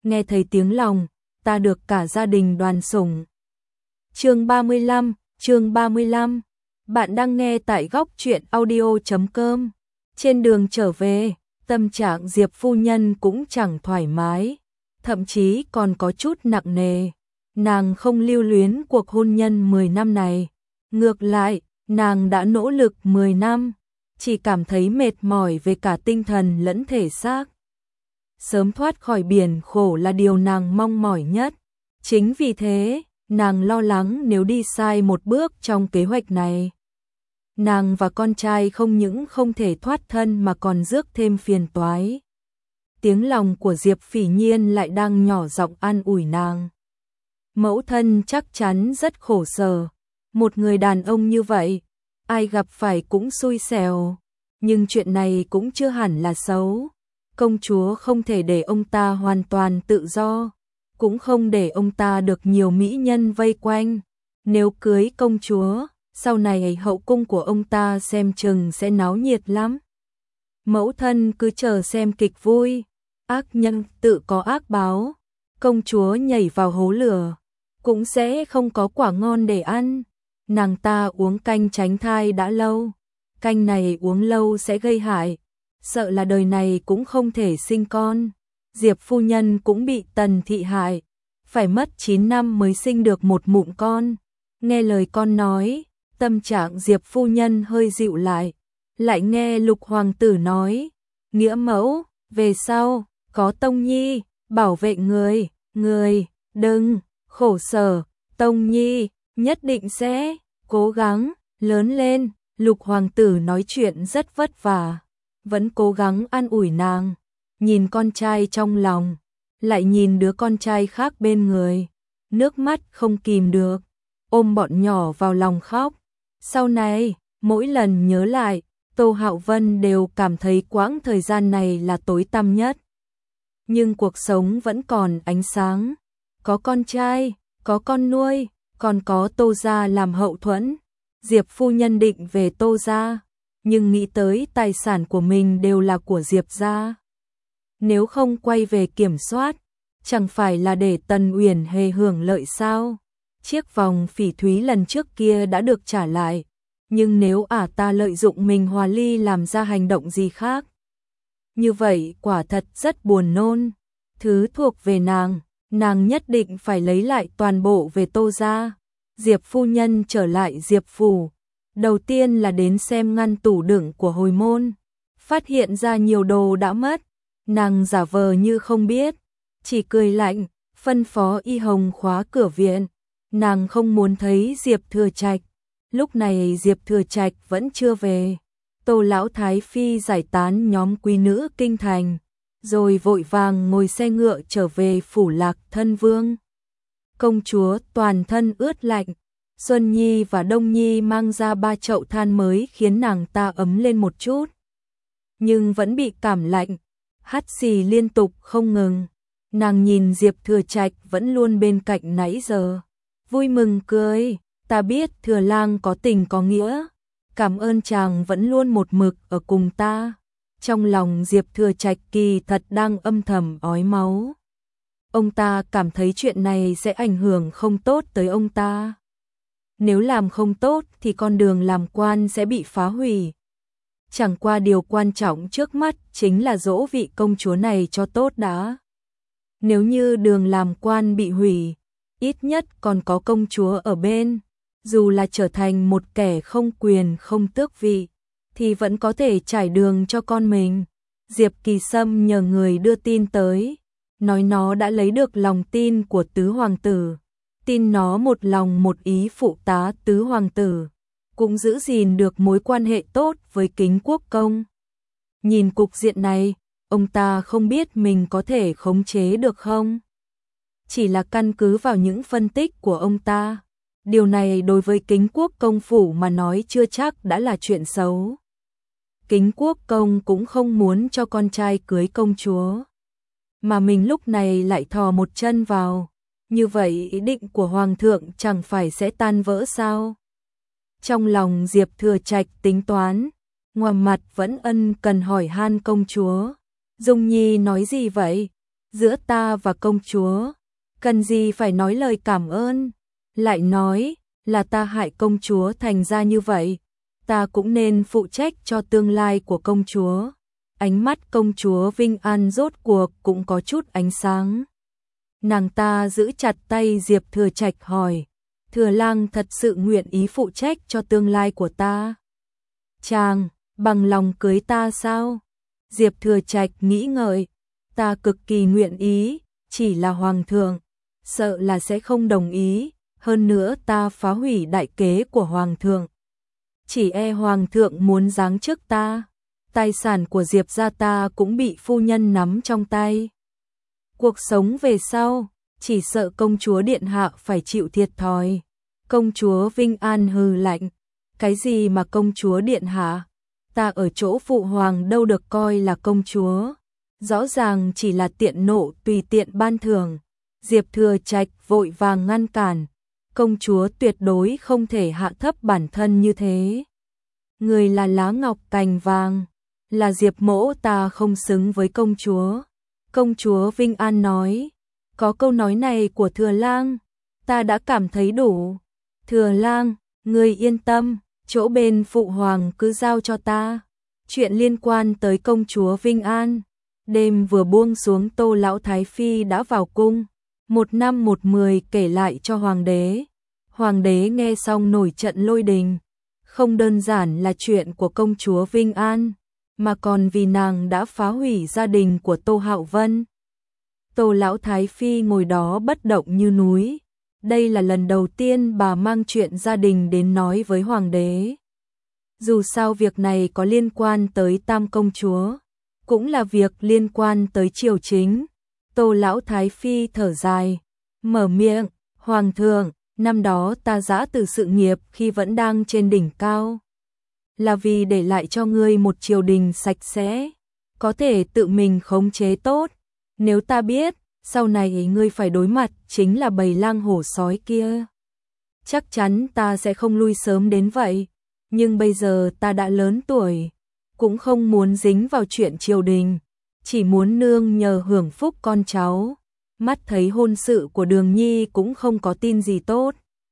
nghe thấy tiếng lòng, ta được cả gia đình đoàn sủng. Chương 35. Bạn đang nghe tại góc truyện audio.com. Trên đường trở về, tâm trạng Diệp phu nhân cũng chẳng thoải mái, thậm chí còn có chút nặng nề. Nàng không lưu luyến cuộc hôn nhân 10 năm này, ngược lại, nàng đã nỗ lực 10 năm, chỉ cảm thấy mệt mỏi về cả tinh thần lẫn thể xác. Sớm thoát khỏi biển khổ là điều nàng mong mỏi nhất. Chính vì thế, nàng lo lắng nếu đi sai một bước trong kế hoạch này, nàng và con trai không những không thể thoát thân mà còn rước thêm phiền toái. Tiếng lòng của Diệp Phỉ Nhiên lại đang nhỏ giọng an ủi nàng. Mẫu thân chắc chắn rất khổ sở, một người đàn ông như vậy, ai gặp phải cũng xui xẻo, nhưng chuyện này cũng chưa hẳn là xấu. Công chúa không thể để ông ta hoàn toàn tự do, cũng không để ông ta được nhiều mỹ nhân vây quanh. Nếu cưới công chúa, sau này hậu cung của ông ta xem chừng sẽ náo nhiệt lắm. Mẫu thân cứ chờ xem kịch vui, ác nhân tự có ác báo, công chúa nhảy vào hố lửa, cũng sẽ không có quả ngon để ăn. Nàng ta uống canh tránh thai đã lâu, canh này uống lâu sẽ gây hại, sợ là đời này cũng không thể sinh con. Diệp phu nhân cũng bị Tần thị hại, phải mất 9 năm mới sinh được một mụn con. Nghe lời con nói, tâm trạng Diệp phu nhân hơi dịu lại nghe Lục hoàng tử nói, nghĩa mẫu, về sau, có Tông Nhi, bảo vệ người, đừng, khổ sở, Tông Nhi, nhất định sẽ, cố gắng, lớn lên. Lục hoàng tử nói chuyện rất vất vả, vẫn cố gắng an ủi nàng, nhìn con trai trong lòng, lại nhìn đứa con trai khác bên người, nước mắt không kìm được, ôm bọn nhỏ vào lòng khóc. Sau này, mỗi lần nhớ lại, Tô Hạo Vân đều cảm thấy quãng thời gian này là tối tăm nhất. Nhưng cuộc sống vẫn còn ánh sáng, có con trai, có con nuôi, còn có Tô gia làm hậu thuẫn. Diệp phu nhân định về Tô gia, nhưng nghĩ tới tài sản của mình đều là của Diệp gia. Nếu không quay về kiểm soát, chẳng phải là để Tần Uyển Hề hưởng lợi sao? Chiếc vòng phỉ thúy lần trước kia đã được trả lại, nhưng nếu ta lợi dụng mình hòa ly làm ra hành động gì khác, như vậy quả thật rất buồn nôn. Thứ thuộc về nàng nhất định phải lấy lại toàn bộ về Tô gia. Diệp phu nhân trở lại Diệp phủ, đầu tiên là đến xem ngăn tủ đựng của hồi môn, phát hiện ra nhiều đồ đã mất. Nàng giả vờ như không biết, chỉ cười lạnh, phân phó Y Hồng khóa cửa viện. Nàng không muốn thấy Diệp Thừa Trạch. Lúc này Diệp Thừa Trạch vẫn chưa về. Tô lão thái phi giải tán nhóm quý nữ kinh thành, rồi vội vàng ngồi xe ngựa trở về phủ Lạc Thân Vương. Công chúa toàn thân ướt lạnh, Xuân Nhi và Đông Nhi mang ra 3 chậu than mới khiến nàng ta ấm lên một chút, nhưng vẫn bị cảm lạnh, hắt xì liên tục không ngừng. Nàng nhìn Diệp Thừa Trạch vẫn luôn bên cạnh nãy giờ, vui mừng cười, ta biết Thừa lang có tình có nghĩa, cảm ơn chàng vẫn luôn một mực ở cùng ta. Trong lòng Diệp Thừa Trạch kỳ thật đang âm thầm ói máu. Ông ta cảm thấy chuyện này sẽ ảnh hưởng không tốt tới ông ta. Nếu làm không tốt thì con đường làm quan sẽ bị phá hủy. Chẳng qua điều quan trọng trước mắt chính là dỗ vị công chúa này cho tốt đã. Nếu như đường làm quan bị hủy, ít nhất còn có công chúa ở bên, dù là trở thành một kẻ không quyền không tước vị, thì vẫn có thể trải đường cho con mình. Diệp Kỳ Sâm nhờ người đưa tin tới, nói nó đã lấy được lòng tin của tứ hoàng tử, tin nó một lòng một ý phụ tá tứ hoàng tử, cũng giữ gìn được mối quan hệ tốt với Kính Quốc công. Nhìn cục diện này, ông ta không biết mình có thể khống chế được không? Chỉ là căn cứ vào những phân tích của ông ta, điều này đối với Kính Quốc công phủ mà nói chưa chắc đã là chuyện xấu. Kính Quốc công cũng không muốn cho con trai cưới công chúa, mà mình lúc này lại thò một chân vào, như vậy ý định của hoàng thượng chẳng phải sẽ tan vỡ sao? Trong lòng Diệp Thừa Trạch tính toán, ngoài mặt vẫn ân cần hỏi han công chúa, Dung Nhi nói gì vậy? giữa ta và công chúa, cần gì phải nói lời cảm ơn, lại nói là ta hại công chúa thành ra như vậy, ta cũng nên phụ trách cho tương lai của công chúa. Ánh mắt công chúa Vinh An rốt cuộc cũng có chút ánh sáng. Nàng ta giữ chặt tay Diệp Thừa Trạch hỏi, Thừa lang thật sự nguyện ý phụ trách cho tương lai của ta? Chàng, bằng lòng cưới ta sao? Diệp Thừa Trạch nghĩ ngợi, ta cực kỳ nguyện ý, chỉ là hoàng thượng, sợ là sẽ không đồng ý, hơn nữa ta phá hủy đại kế của hoàng thượng. Chỉ e hoàng thượng muốn giáng chức ta, tài sản của Diệp gia ta cũng bị phu nhân nắm trong tay. Cuộc sống về sau, chỉ sợ công chúa điện hạ phải chịu thiệt thòi. Công chúa Vinh An hừ lạnh, cái gì mà công chúa điện hạ? Ta ở chỗ phụ hoàng đâu được coi là công chúa, rõ ràng chỉ là tiện nộ tùy tiện ban thưởng. Diệp Thừa Trạch vội vàng ngăn cản, công chúa tuyệt đối không thể hạ thấp bản thân như thế. Người là lá ngọc cành vàng, là Diệp mỗ ta không xứng với công chúa. Công chúa Vinh An nói, có câu nói này của Thừa lang, ta đã cảm thấy đủ. Thừa lang, người yên tâm, chỗ bên phụ hoàng cứ giao cho ta. Chuyện liên quan tới công chúa Vinh An, đêm vừa buông xuống Tô lão thái phi đã vào cung, một năm một mười kể lại cho hoàng đế. Hoàng đế nghe xong nổi trận lôi đình, không đơn giản là chuyện của công chúa Vinh An, mà còn vì nàng đã phá hủy gia đình của Tô Hạo Vân. Tô lão thái phi ngồi đó bất động như núi. Đây là lần đầu tiên bà mang chuyện gia đình đến nói với hoàng đế. Dù sao việc này có liên quan tới Tam công chúa, cũng là việc liên quan tới triều chính. Tô lão thái phi thở dài, mở miệng, hoàng thượng, năm đó ta giã từ sự nghiệp khi vẫn đang trên đỉnh cao, là vì để lại cho ngươi một triều đình sạch sẽ, có thể tự mình khống chế tốt. Nếu ta biết sau này ngươi phải đối mặt chính là bầy lang hổ sói kia, chắc chắn ta sẽ không lui sớm đến vậy. Nhưng bây giờ ta đã lớn tuổi, cũng không muốn dính vào chuyện triều đình, chỉ muốn nương nhờ hưởng phúc con cháu. Mắt thấy hôn sự của Đường Nhi cũng không có tin gì tốt.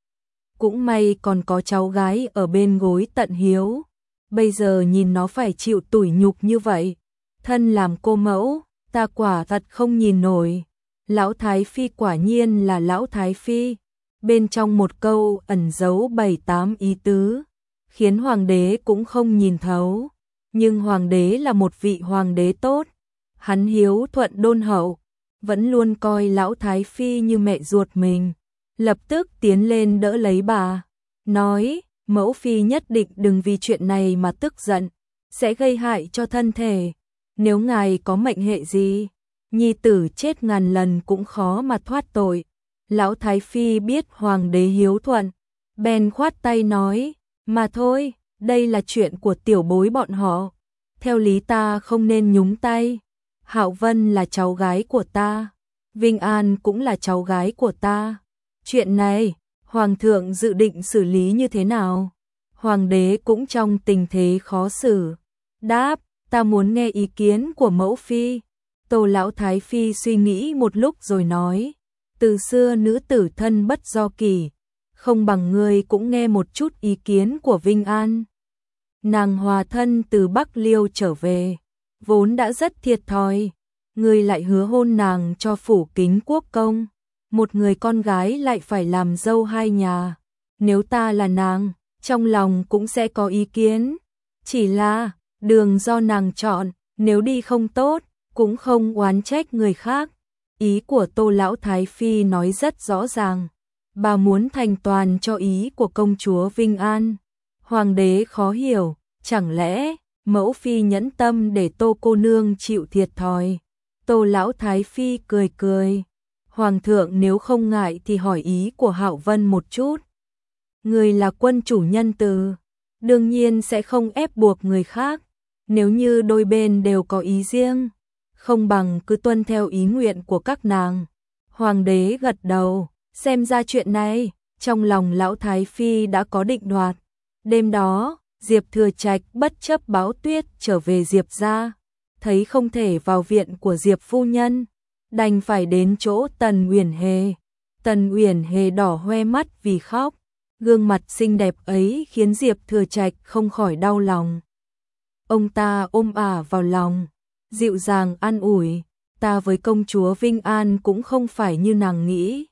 Cũng may còn có cháu gái ở bên gối tận hiếu. Bây giờ nhìn nó phải chịu tủi nhục như vậy, thân làm cô mẫu, ta quả thật không nhìn nổi. Lão Thái Phi quả nhiên là Lão Thái Phi. Bên trong một câu ẩn giấu 7-8 ý tứ, khiến hoàng đế cũng không nhìn thấu. Nhưng hoàng đế là một vị hoàng đế tốt, hắn hiếu thuận đôn hậu, vẫn luôn coi Lão Thái Phi như mẹ ruột mình. Lập tức tiến lên đỡ lấy bà, nói, mẫu phi nhất định đừng vì chuyện này mà tức giận, sẽ gây hại cho thân thể. Nếu ngài có mệnh hệ gì, nhi tử chết ngàn lần cũng khó mà thoát tội. Lão Thái Phi biết hoàng đế hiếu thuận, bèn khoát tay nói, mà thôi, đây là chuyện của tiểu bối bọn họ, theo lý ta không nên nhúng tay. Hạo Vân là cháu gái của ta, Vinh An cũng là cháu gái của ta. Chuyện này, hoàng thượng dự định xử lý như thế nào? Hoàng đế cũng trong tình thế khó xử. Đáp, ta muốn nghe ý kiến của mẫu phi. Tô Lão Thái Phi suy nghĩ một lúc rồi nói, từ xưa nữ tử thân bất do kỷ, không bằng ngươi cũng nghe một chút ý kiến của Vinh An. Nàng hòa thân từ Bắc Liêu trở về, vốn đã rất thiệt thòi, ngươi lại hứa hôn nàng cho phủ Kính Quốc công, một người con gái lại phải làm dâu hai nhà. Nếu ta là nàng, trong lòng cũng sẽ có ý kiến, chỉ là đường do nàng chọn, nếu đi không tốt, cũng không oán trách người khác. Ý của Tô Lão Thái Phi nói rất rõ ràng, bà muốn thành toàn cho ý của công chúa Vinh An. Hoàng đế khó hiểu, chẳng lẽ mẫu phi nhẫn tâm để Tô cô nương chịu thiệt thòi? Tô Lão Thái Phi cười cười, hoàng thượng nếu không ngại thì hỏi ý của Hạo Vân một chút. Người là quân chủ nhân từ, đương nhiên sẽ không ép buộc người khác. Nếu như đôi bên đều có ý riêng, không bằng cứ tuân theo ý nguyện của các nàng. Hoàng đế gật đầu, xem ra chuyện này, trong lòng Lão Thái Phi đã có định đoạt. Đêm đó, Diệp Thừa Trạch bất chấp báo tuyết trở về Diệp gia, thấy không thể vào viện của Diệp phu nhân, đành phải đến chỗ Tần Uyển Hề. Tần Uyển Hề đỏ hoe mắt vì khóc, gương mặt xinh đẹp ấy khiến Diệp Thừa Trạch không khỏi đau lòng. Ông ta ôm ả vào lòng, dịu dàng an ủi, ta với công chúa Vinh An cũng không phải như nàng nghĩ.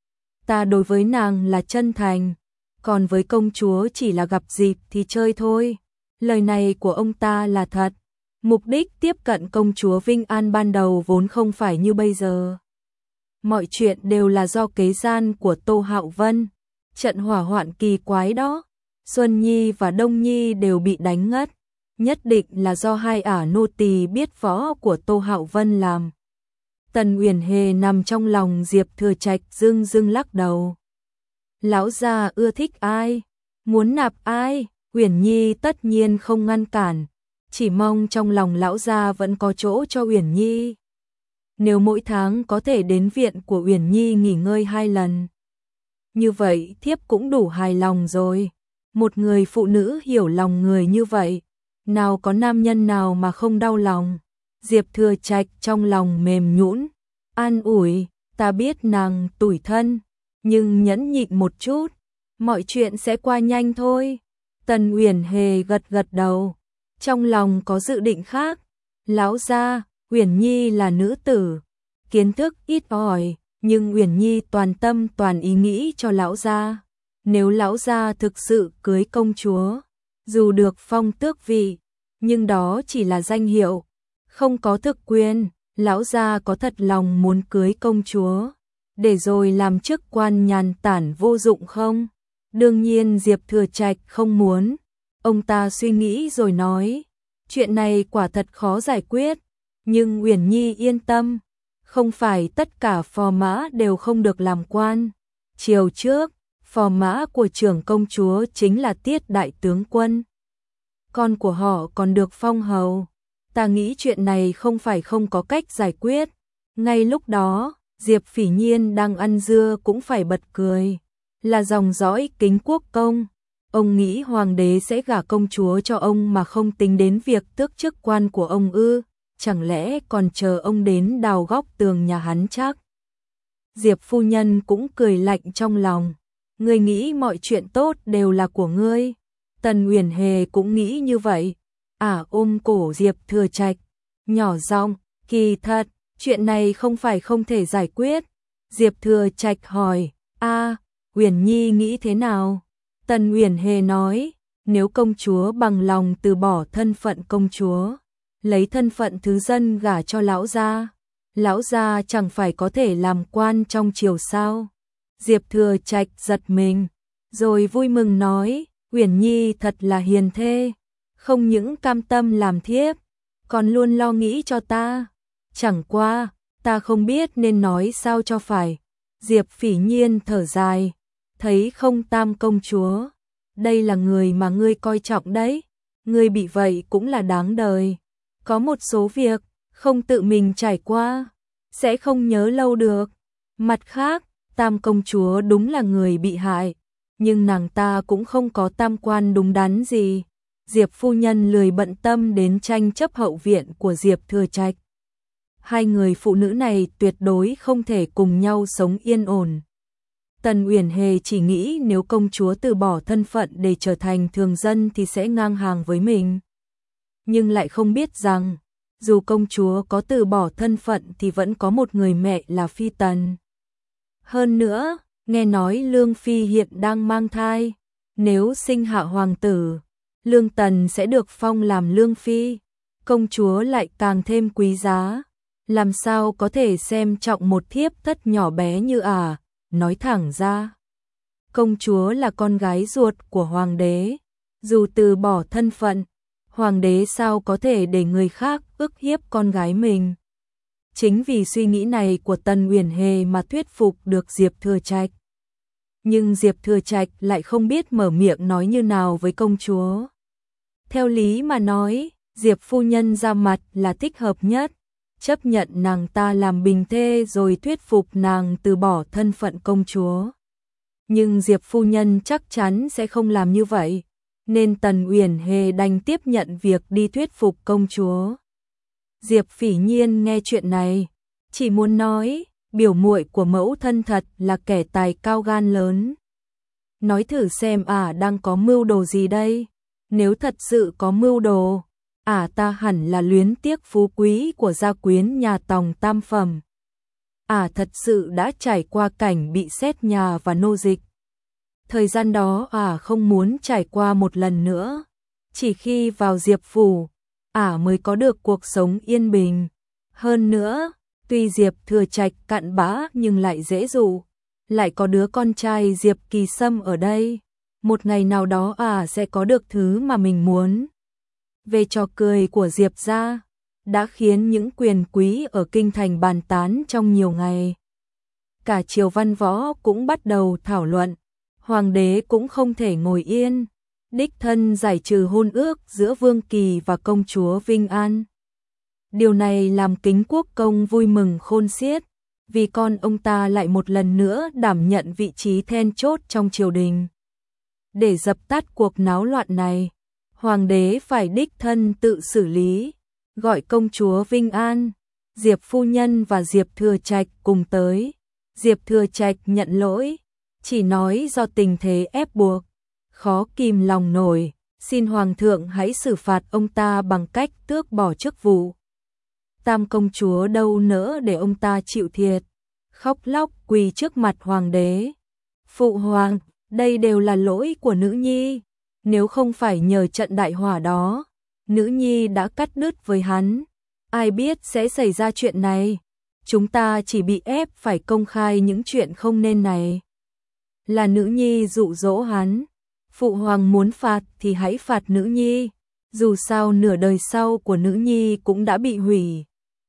Ta đối với nàng là chân thành, còn với công chúa chỉ là gặp dịp thì chơi thôi. Lời này của ông ta là thật. Mục đích tiếp cận công chúa Vinh An ban đầu vốn không phải như bây giờ. Mọi chuyện đều là do kế gian của Tô Hạo Vân. Trận hỏa hoạn kỳ quái đó, Xuân Nhi và Đông Nhi đều bị đánh ngất. Nhất định là do hai ả nô tỳ biết võ của Tô Hạo Vân làm. Tần Uyển Hề nằm trong lòng Diệp Thừa Trạch dưng dưng lắc đầu. Lão gia ưa thích ai? Muốn nạp ai? Uyển Nhi tất nhiên không ngăn cản. Chỉ mong trong lòng lão gia vẫn có chỗ cho Uyển Nhi. Nếu mỗi tháng có thể đến viện của Uyển Nhi nghỉ ngơi 2 lần. Như vậy thiếp cũng đủ hài lòng rồi. Một người phụ nữ hiểu lòng người như vậy, nào có nam nhân nào mà không đau lòng. Diệp Thừa Trạch trong lòng mềm nhũn, an ủi, ta biết nàng tủi thân, nhưng nhẫn nhịn một chút, mọi chuyện sẽ qua nhanh thôi. Tần Uyển Hề gật gật đầu, trong lòng có dự định khác. Lão gia, Uyển Nhi là nữ tử, kiến thức ít ỏi, nhưng Uyển Nhi toàn tâm toàn ý nghĩ cho lão gia. Nếu lão gia thực sự cưới công chúa, dù được phong tước vị, nhưng đó chỉ là danh hiệu, không có thực quyền. Lão gia có thật lòng muốn cưới công chúa, để rồi làm chức quan nhàn tản vô dụng không? Đương nhiên Diệp Thừa Trạch không muốn. Ông ta suy nghĩ rồi nói, chuyện này quả thật khó giải quyết, nhưng Uyển Nhi yên tâm, không phải tất cả phò mã đều không được làm quan. Chiều trước, phò mã của trưởng công chúa chính là Tiết đại tướng quân. Con của họ còn được phong hầu. Ta nghĩ chuyện này không phải không có cách giải quyết. Ngay lúc đó, Diệp Phỉ Nhiên đang ăn dưa cũng phải bật cười. Là dòng dõi Kính Quốc công. Ông nghĩ hoàng đế sẽ gả công chúa cho ông mà không tính đến việc tước chức quan của ông ư? Chẳng lẽ còn chờ ông đến đào góc tường nhà hắn chắc? Diệp phu nhân cũng cười lạnh trong lòng. Ngươi nghĩ mọi chuyện tốt đều là của ngươi. Tần Uyển Hề cũng nghĩ như vậy. Ôm cổ Diệp Thừa Trạch, nhỏ giọng, kỳ thật, chuyện này không phải không thể giải quyết. Diệp Thừa Trạch hỏi, Uyển Nhi nghĩ thế nào? Tần Uyển Hề nói, nếu công chúa bằng lòng từ bỏ thân phận công chúa, lấy thân phận thứ dân gả cho lão gia chẳng phải có thể làm quan trong triều sao? Diệp Thừa Trạch giật mình, rồi vui mừng nói, Uyển Nhi thật là hiền thê, không những cam tâm làm thiếp, còn luôn lo nghĩ cho ta. Chẳng qua, ta không biết nên nói sao cho phải. Diệp Phỉ Nhiên thở dài, thấy không Tam công chúa, đây là người mà ngươi coi trọng đấy, ngươi bị vậy cũng là đáng đời. Có một số việc, không tự mình trải qua, sẽ không nhớ lâu được. Mặt khác, Tam công chúa đúng là người bị hại, nhưng nàng ta cũng không có tam quan đúng đắn gì. Diệp phu nhân lười bận tâm đến tranh chấp hậu viện của Diệp Thừa Trạch. Hai người phụ nữ này tuyệt đối không thể cùng nhau sống yên ổn. Tần Uyển Hề chỉ nghĩ nếu công chúa từ bỏ thân phận để trở thành thường dân thì sẽ ngang hàng với mình. Nhưng lại không biết rằng, dù công chúa có từ bỏ thân phận thì vẫn có một người mẹ là Phi Tần. Hơn nữa, nghe nói Lương Phi hiện đang mang thai, nếu sinh hạ hoàng tử, Lương Tần sẽ được phong làm Lương Phi, công chúa lại càng thêm quý giá, làm sao có thể xem trọng một thiếp thất nhỏ bé như nói thẳng ra. Công chúa là con gái ruột của hoàng đế, dù từ bỏ thân phận, hoàng đế sao có thể để người khác ức hiếp con gái mình. Chính vì suy nghĩ này của Tần Uyển Hề mà thuyết phục được Diệp Thừa Trạch. Nhưng Diệp Thừa Trạch lại không biết mở miệng nói như nào với công chúa. Theo lý mà nói, Diệp phu nhân ra mặt là thích hợp nhất, chấp nhận nàng ta làm bình thê rồi thuyết phục nàng từ bỏ thân phận công chúa. Nhưng Diệp phu nhân chắc chắn sẽ không làm như vậy, nên Tần Uyển Hề đành tiếp nhận việc đi thuyết phục công chúa. Diệp Phỉ Nhiên nghe chuyện này, chỉ muốn nói, biểu muội của mẫu thân thật là kẻ tài cao gan lớn. Nói thử xem đang có mưu đồ gì đây? Nếu thật sự có mưu đồ, ta hẳn là luyến tiếc phú quý của gia quyến nhà Tòng tam phẩm. Thật sự đã trải qua cảnh bị xét nhà và nô dịch. Thời gian đó không muốn trải qua một lần nữa. Chỉ khi vào Diệp phủ, mới có được cuộc sống yên bình. Hơn nữa, tuy Diệp Thừa Trạch cặn bã nhưng lại dễ dụ, lại có đứa con trai Diệp Kỳ Sâm ở đây. Một ngày nào đó sẽ có được thứ mà mình muốn. Về trò cười của Diệp gia, đã khiến những quyền quý ở kinh thành bàn tán trong nhiều ngày. Cả triều văn võ cũng bắt đầu thảo luận, hoàng đế cũng không thể ngồi yên, đích thân giải trừ hôn ước giữa Vương Kỳ và công chúa Vinh An. Điều này làm Kính Quốc công vui mừng khôn xiết, vì con ông ta lại một lần nữa đảm nhận vị trí then chốt trong triều đình. Để dập tắt cuộc náo loạn này, hoàng đế phải đích thân tự xử lý, gọi công chúa Vinh An, Diệp phu nhân và Diệp Thừa Trạch cùng tới. Diệp Thừa Trạch nhận lỗi, chỉ nói do tình thế ép buộc, khó kìm lòng nổi, xin hoàng thượng hãy xử phạt ông ta bằng cách tước bỏ chức vụ. Tam công chúa đâu nỡ để ông ta chịu thiệt, khóc lóc quỳ trước mặt hoàng đế. Phụ hoàng, đây đều là lỗi của nữ nhi, nếu không phải nhờ trận đại hỏa đó, nữ nhi đã cắt đứt với hắn, ai biết sẽ xảy ra chuyện này. Chúng ta chỉ bị ép phải công khai những chuyện không nên này. Là nữ nhi dụ dỗ hắn, phụ hoàng muốn phạt thì hãy phạt nữ nhi, dù sao nửa đời sau của nữ nhi cũng đã bị hủy.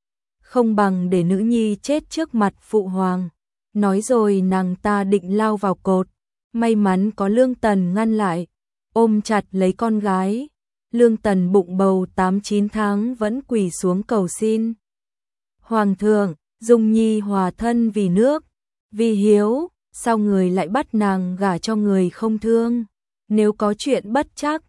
Không bằng để nữ nhi chết trước mặt phụ hoàng. Nói rồi nàng ta định lao vào cột, may mắn có Lương Tần ngăn lại, ôm chặt lấy con gái. Lương Tần bụng bầu 8-9 tháng vẫn quỳ xuống cầu xin. Hoàng thượng, Dung Nhi hòa thân vì nước, vì hiếu, sao người lại bắt nàng gả cho người không thương? Nếu có chuyện bất trắc,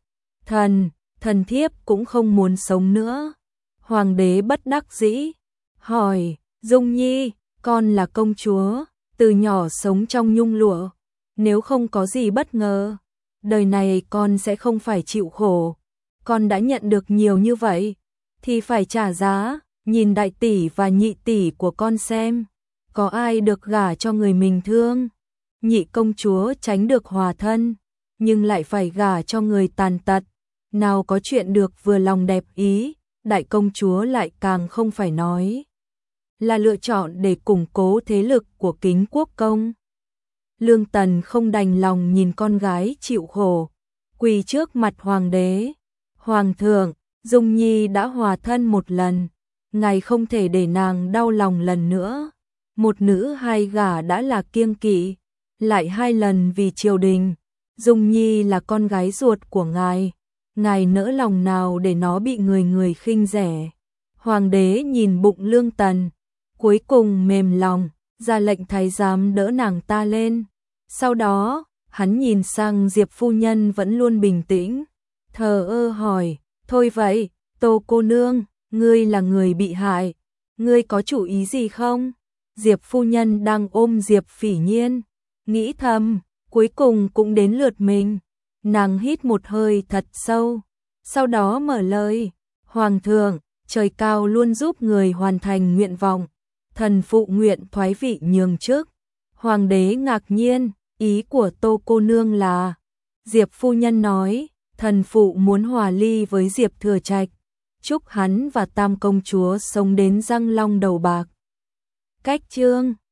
thần thiếp cũng không muốn sống nữa. Hoàng đế bất đắc dĩ, hỏi, Dung Nhi, con là công chúa, từ nhỏ sống trong nhung lụa, nếu không có gì bất ngờ, đời này con sẽ không phải chịu khổ. Con đã nhận được nhiều như vậy, thì phải trả giá. Nhìn đại tỷ và nhị tỷ của con xem, có ai được gả cho người mình thương? Nhị công chúa tránh được hòa thân, nhưng lại phải gả cho người tàn tật, nào có chuyện được vừa lòng đẹp ý. Đại công chúa lại càng không phải nói, là lựa chọn để củng cố thế lực của Kính Quốc công. Lương Tần không đành lòng nhìn con gái chịu khổ, quỳ trước mặt hoàng đế. Hoàng thượng, Dung Nhi đã hòa thân một lần, ngài không thể để nàng đau lòng lần nữa. Một nữ hai gả đã là kiêng kỵ, lại 2 lần vì triều đình. Dung Nhi là con gái ruột của ngài, ngài nỡ lòng nào để nó bị người khinh rẻ? Hoàng đế nhìn bụng Lương Tần, cuối cùng mềm lòng, ra lệnh thái giám đỡ nàng ta lên. Sau đó, hắn nhìn sang Diệp phu nhân vẫn luôn bình tĩnh, thờ ơ hỏi, thôi vậy, Tô cô nương, ngươi là người bị hại, ngươi có chủ ý gì không? Diệp phu nhân đang ôm Diệp Phỉ Nhiên, nghĩ thầm, cuối cùng cũng đến lượt mình. Nàng hít một hơi thật sâu, sau đó mở lời, Hoàng thượng, trời cao luôn giúp người hoàn thành nguyện vọng, thần phụ nguyện thoái vị nhường chức. Hoàng đế ngạc nhiên, ý của Tô cô nương là? Diệp phu nhân nói, thần phụ muốn hòa ly với Diệp Thừa Trạch, chúc hắn và Tam công chúa sống đến răng long đầu bạc. Cách chương